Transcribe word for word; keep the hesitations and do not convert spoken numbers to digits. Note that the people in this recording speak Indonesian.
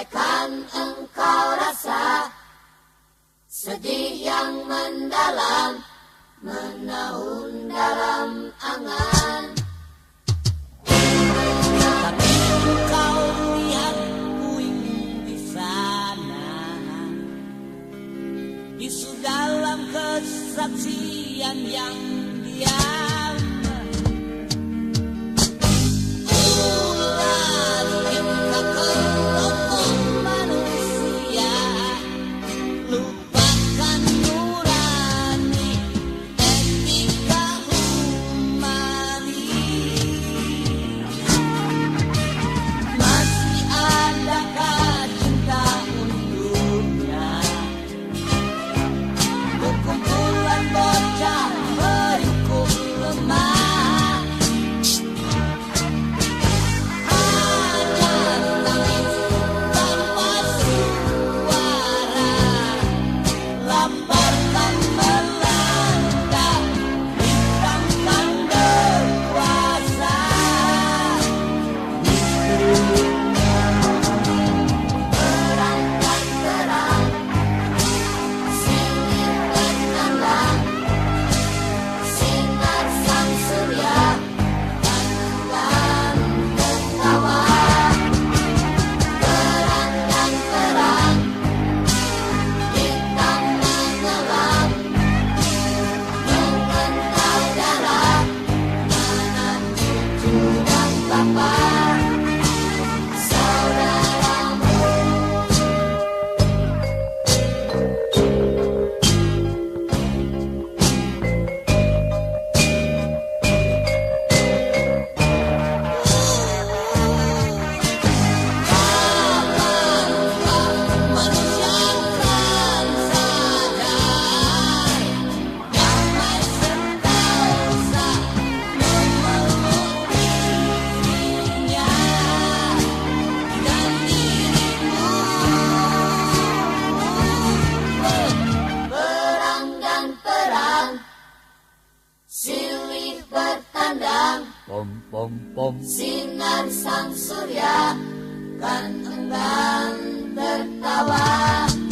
Andaikan engkau rasa sedih yang mendalam menaun dalam angan, tapi engkau lihat puing di sana, isu dalam kesaksian yang diam. Ular kita kelompok manusia, lupakan nurani etika humanis. Masih adakah cinta untuknya? Kumpulan bocah berhukum lemah, hanya tangis tanpa suara, lapar tak melanda, hitam tak berkuasa. terang dan terang, singin bertandang, sinar sang surya dan enggan tertawa. Terang dan terang, hitam mengelam, mengental darah, mana cucu dan bapa saudaramu. Manusia akan sadar, damai sentosa memeluk dirinya dan dirimu. Perang dan perang, silih bertandang, Pom pom pom. sinar sang surya kan enggan tertawa.